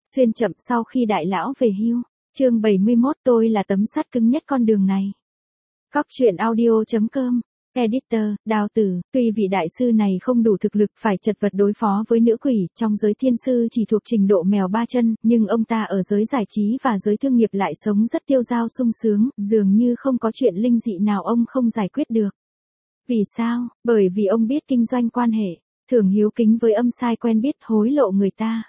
Xuyên chậm sau khi đại lão về hưu. Chương 71 tôi là tấm sắt cứng nhất con đường này. Cóc truyện audio.com. Editor, Đào Tử, tuy vị đại sư này không đủ thực lực phải chật vật đối phó với nữ quỷ, trong giới thiên sư chỉ thuộc trình độ mèo ba chân, nhưng ông ta ở giới giải trí và giới thương nghiệp lại sống rất tiêu dao sung sướng, dường như không có chuyện linh dị nào ông không giải quyết được. Vì sao? Bởi vì ông biết kinh doanh quan hệ, thường hiếu kính với âm sai quen biết hối lộ người ta.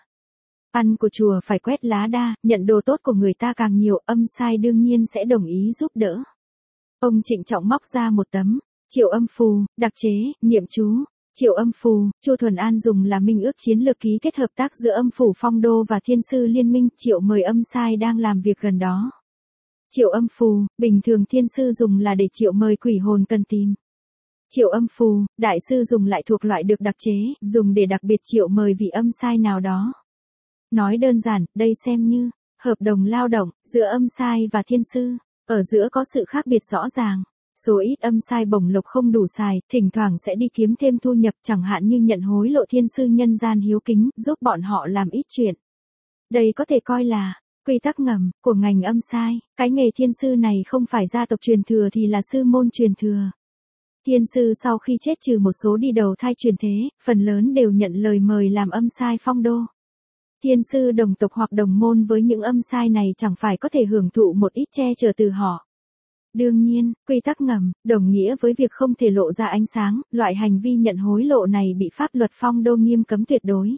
Ăn của chùa phải quét lá đa, nhận đồ tốt của người ta càng nhiều, âm sai đương nhiên sẽ đồng ý giúp đỡ. Ông trịnh trọng móc ra một tấm Triệu Âm Phù, đặc chế, niệm chú. Triệu Âm Phù, Chu Thuần An dùng là minh ước chiến lược ký kết hợp tác giữa Âm Phủ Phong Đô và Thiên Sư Liên Minh. Triệu mời âm sai đang làm việc gần đó. Triệu Âm Phù, bình thường Thiên Sư dùng là để triệu mời quỷ hồn cần tìm. Triệu Âm Phù, đại sư dùng lại thuộc loại được đặc chế, dùng để đặc biệt triệu mời vị âm sai nào đó. Nói đơn giản, đây xem như hợp đồng lao động giữa âm sai và thiên sư. Ở giữa có sự khác biệt rõ ràng. Số ít âm sai bổng lộc không đủ xài, thỉnh thoảng sẽ đi kiếm thêm thu nhập, chẳng hạn như nhận hối lộ thiên sư nhân gian hiếu kính, giúp bọn họ làm ít chuyện. Đây có thể coi là quy tắc ngầm của ngành âm sai. Cái nghề thiên sư này không phải gia tộc truyền thừa thì là sư môn truyền thừa. Thiên sư sau khi chết trừ một số đi đầu thai truyền thế, phần lớn đều nhận lời mời làm âm sai phong đô. Thiên sư đồng tộc hoặc đồng môn với những âm sai này chẳng phải có thể hưởng thụ một ít che chở từ họ. Đương nhiên, quy tắc ngầm, đồng nghĩa với việc không thể lộ ra ánh sáng, loại hành vi nhận hối lộ này bị pháp luật phong đô nghiêm cấm tuyệt đối.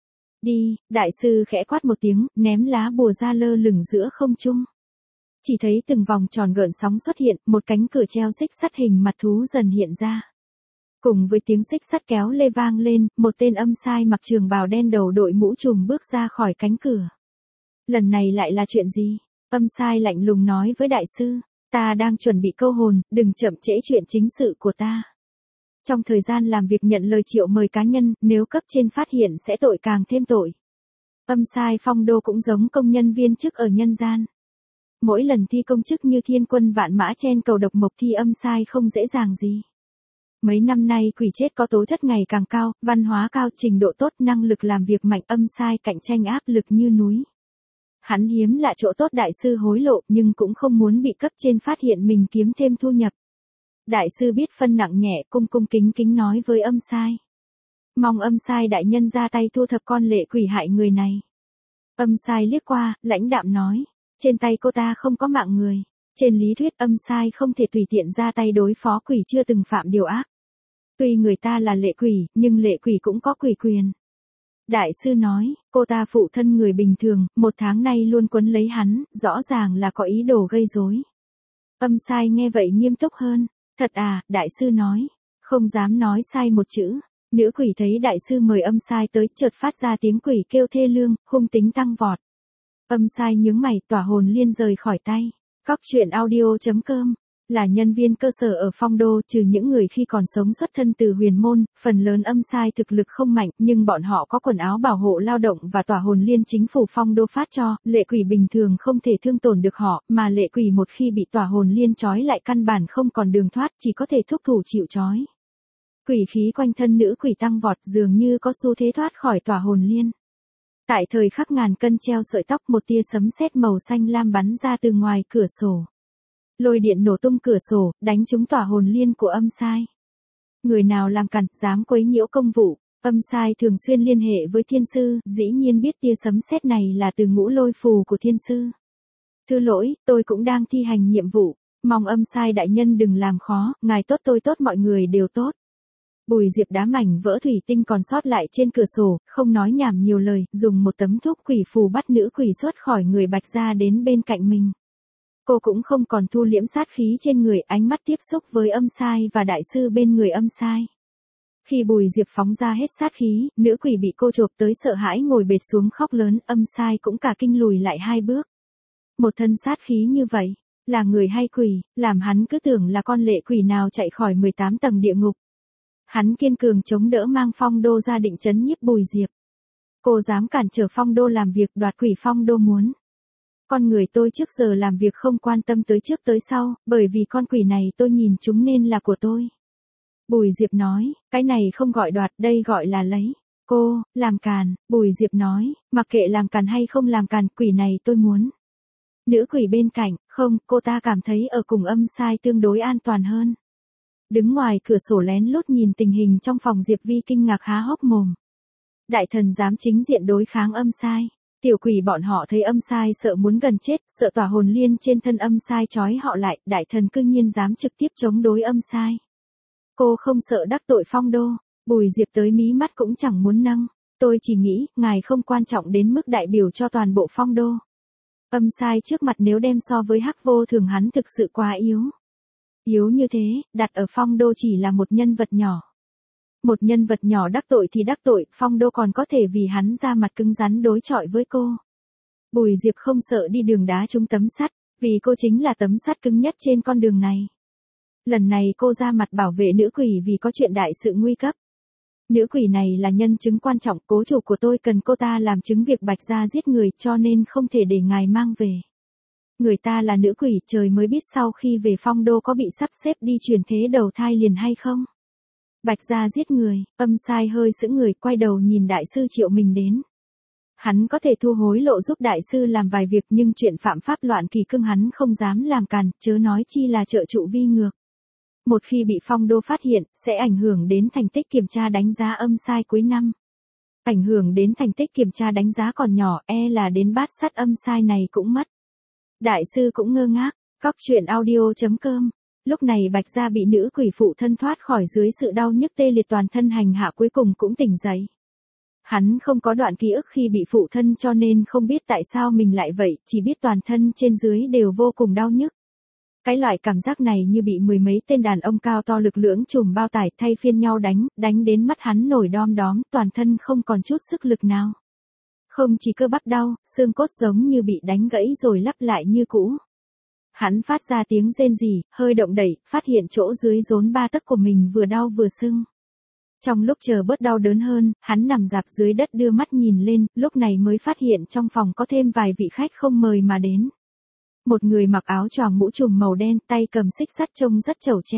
Đi, đại sư khẽ quát một tiếng, ném lá bùa ra lơ lửng giữa không trung. Chỉ thấy từng vòng tròn gợn sóng xuất hiện, một cánh cửa treo xích sắt hình mặt thú dần hiện ra. Cùng với tiếng xích sắt kéo lê vang lên, một tên âm sai mặc trường bào đen đầu đội mũ trùm bước ra khỏi cánh cửa. Lần này lại là chuyện gì? Âm sai lạnh lùng nói với đại sư, ta đang chuẩn bị câu hồn, đừng chậm trễ chuyện chính sự của ta. Trong thời gian làm việc nhận lời triệu mời cá nhân, nếu cấp trên phát hiện sẽ tội càng thêm tội. Âm sai phong đô cũng giống công nhân viên chức ở nhân gian. Mỗi lần thi công chức như thiên quân vạn mã trên cầu độc mộc thi âm sai không dễ dàng gì. Mấy năm nay quỷ chết có tố chất ngày càng cao, văn hóa cao, trình độ tốt, năng lực làm việc mạnh, âm sai cạnh tranh áp lực như núi. Hắn hiếm lạ chỗ tốt đại sư hối lộ nhưng cũng không muốn bị cấp trên phát hiện mình kiếm thêm thu nhập. Đại sư biết phân nặng nhẹ, cung cung kính kính nói với âm sai. Mong âm sai đại nhân ra tay thu thập con lệ quỷ hại người này. Âm sai liếc qua, lãnh đạm nói, trên tay cô ta không có mạng người. Trên lý thuyết âm sai không thể tùy tiện ra tay đối phó quỷ chưa từng phạm điều ác. Tuy người ta là lệ quỷ, nhưng lệ quỷ cũng có quỷ quyền. Đại sư nói, cô ta phụ thân người bình thường, 1 tháng nay luôn quấn lấy hắn, rõ ràng là có ý đồ gây rối. Âm sai nghe vậy nghiêm túc hơn. Thật à, đại sư nói, không dám nói sai một chữ. Nữ quỷ thấy đại sư mời âm sai tới, chợt phát ra tiếng quỷ kêu thê lương, hung tính tăng vọt. Âm sai nhướng mày, tỏa hồn liên rời khỏi tay. Cóc truyện audio.com. Là nhân viên cơ sở ở phong đô, trừ những người khi còn sống xuất thân từ huyền môn, phần lớn âm sai thực lực không mạnh, nhưng bọn họ có quần áo bảo hộ lao động và tỏa hồn liên chính phủ phong đô phát cho, lệ quỷ bình thường không thể thương tổn được họ, mà lệ quỷ một khi bị tỏa hồn liên trói lại căn bản không còn đường thoát, chỉ có thể thúc thủ chịu trói. Quỷ khí quanh thân nữ quỷ tăng vọt, dường như có xu thế thoát khỏi tỏa hồn liên. Tại thời khắc ngàn cân treo sợi tóc, một tia sấm sét màu xanh lam bắn ra từ ngoài cửa sổ. Lôi điện nổ tung cửa sổ, đánh trúng tỏa hồn liên của âm sai. Người nào làm cản, dám quấy nhiễu công vụ, âm sai thường xuyên liên hệ với thiên sư, dĩ nhiên biết tia sấm sét này là từ ngũ lôi phù của thiên sư. Thứ lỗi, tôi cũng đang thi hành nhiệm vụ, mong âm sai đại nhân đừng làm khó, ngài tốt tôi tốt mọi người đều tốt. Bùi Diệp đá mảnh vỡ thủy tinh còn sót lại trên cửa sổ, không nói nhảm nhiều lời, dùng một tấm thuốc quỷ phù bắt nữ quỷ xuất khỏi người Bạch ra đến bên cạnh mình. Cô cũng không còn thu liễm sát khí trên người, ánh mắt tiếp xúc với âm sai và đại sư bên người âm sai. Khi Bùi Diệp phóng ra hết sát khí, nữ quỷ bị cô chộp tới sợ hãi ngồi bệt xuống khóc lớn, âm sai cũng cả kinh lùi lại 2 bước. Một thân sát khí như vậy, là người hay quỷ, làm hắn cứ tưởng là con lệ quỷ nào chạy khỏi 18 tầng địa ngục. Hắn kiên cường chống đỡ mang phong đô ra định trấn nhiếp Bùi Diệp. Cô dám cản trở phong đô làm việc đoạt quỷ phong đô muốn. Con người tôi trước giờ làm việc không quan tâm tới trước tới sau, bởi vì con quỷ này tôi nhìn chúng nên là của tôi. Bùi Diệp nói, cái này không gọi đoạt, đây gọi là lấy. Cô, làm càn, Bùi Diệp nói, mặc kệ làm càn hay không làm càn, quỷ này tôi muốn. Nữ quỷ bên cạnh, không, cô ta cảm thấy ở cùng âm sai tương đối an toàn hơn. Đứng ngoài cửa sổ lén lút nhìn tình hình trong phòng, Diệp Vi kinh ngạc há hốc mồm. Đại thần dám chính diện đối kháng âm sai. Tiểu quỷ bọn họ thấy âm sai sợ muốn gần chết, sợ tỏa hồn liên trên thân âm sai trói họ lại, đại thần cương nhiên dám trực tiếp chống đối âm sai. Cô không sợ đắc tội Phong Đô, Bùi Diệp tới mí mắt cũng chẳng muốn nâng. Tôi chỉ nghĩ, ngài không quan trọng đến mức đại biểu cho toàn bộ Phong Đô. Âm sai trước mặt nếu đem so với Hắc Vô Thường hắn thực sự quá yếu. Yếu như thế, đặt ở Phong Đô chỉ là một nhân vật nhỏ. Một nhân vật nhỏ đắc tội thì đắc tội, Phong Đô còn có thể vì hắn ra mặt cứng rắn đối chọi với cô. Bùi Diệp không sợ đi đường đá trúng tấm sắt, vì cô chính là tấm sắt cứng nhất trên con đường này. Lần này cô ra mặt bảo vệ nữ quỷ vì có chuyện đại sự nguy cấp. Nữ quỷ này là nhân chứng quan trọng, cố chủ của tôi cần cô ta làm chứng việc Bạch Gia giết người, cho nên không thể để ngài mang về. Người ta là nữ quỷ, trời mới biết sau khi về Phong Đô có bị sắp xếp đi chuyển thế đầu thai liền hay không. Bạch Gia giết người, âm sai hơi sững người, quay đầu nhìn đại sư Triệu mình đến. Hắn có thể thu hối lộ giúp đại sư làm vài việc, nhưng chuyện phạm pháp loạn kỳ cương hắn không dám làm càn, chớ nói chi là trợ trụ vi ngược. Một khi bị Phong Đô phát hiện, sẽ ảnh hưởng đến thành tích kiểm tra đánh giá âm sai cuối năm. Ảnh hưởng đến thành tích kiểm tra đánh giá còn nhỏ, là đến bát sắt âm sai này cũng mất. Đại sư cũng ngơ ngác, cóc truyện audio.com. Lúc này Bạch Gia bị nữ quỷ phụ thân thoát khỏi dưới sự đau nhức tê liệt toàn thân hành hạ, cuối cùng cũng tỉnh dậy. Hắn không có đoạn ký ức khi bị phụ thân cho nên không biết tại sao mình lại vậy, chỉ biết toàn thân trên dưới đều vô cùng đau nhức. Cái loại cảm giác này như bị mười mấy tên đàn ông cao to lực lưỡng trùm bao tải thay phiên nhau đánh đến mắt hắn nổi đom đóm, toàn thân không còn chút sức lực nào. Không chỉ cơ bắp đau, xương cốt giống như bị đánh gãy rồi lắp lại như cũ. Hắn phát ra tiếng rên rỉ, hơi động đẩy, phát hiện chỗ dưới rốn 3 tấc của mình vừa đau vừa sưng. Trong lúc chờ bớt đau đớn hơn, hắn nằm rạp dưới đất đưa mắt nhìn lên, lúc này mới phát hiện trong phòng có thêm vài vị khách không mời mà đến. Một người mặc áo choàng mũ trùm màu đen, tay cầm xích sắt trông rất chẩu tre.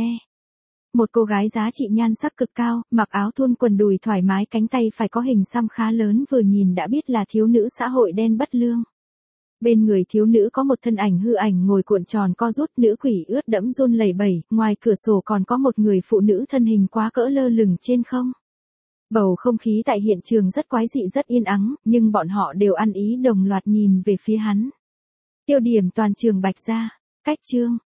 Một cô gái giá trị nhan sắc cực cao, mặc áo thun quần đùi thoải mái, cánh tay phải có hình xăm khá lớn, vừa nhìn đã biết là thiếu nữ xã hội đen bất lương. Bên người thiếu nữ có một thân ảnh hư ảnh ngồi cuộn tròn co rút, nữ quỷ ướt đẫm run lẩy bẩy, ngoài cửa sổ còn có một người phụ nữ thân hình quá cỡ lơ lửng trên không. Bầu không khí tại hiện trường rất quái dị, rất yên ắng, nhưng bọn họ đều ăn ý đồng loạt nhìn về phía hắn. Tiêu điểm toàn trường Bạch Gia. Cách chương.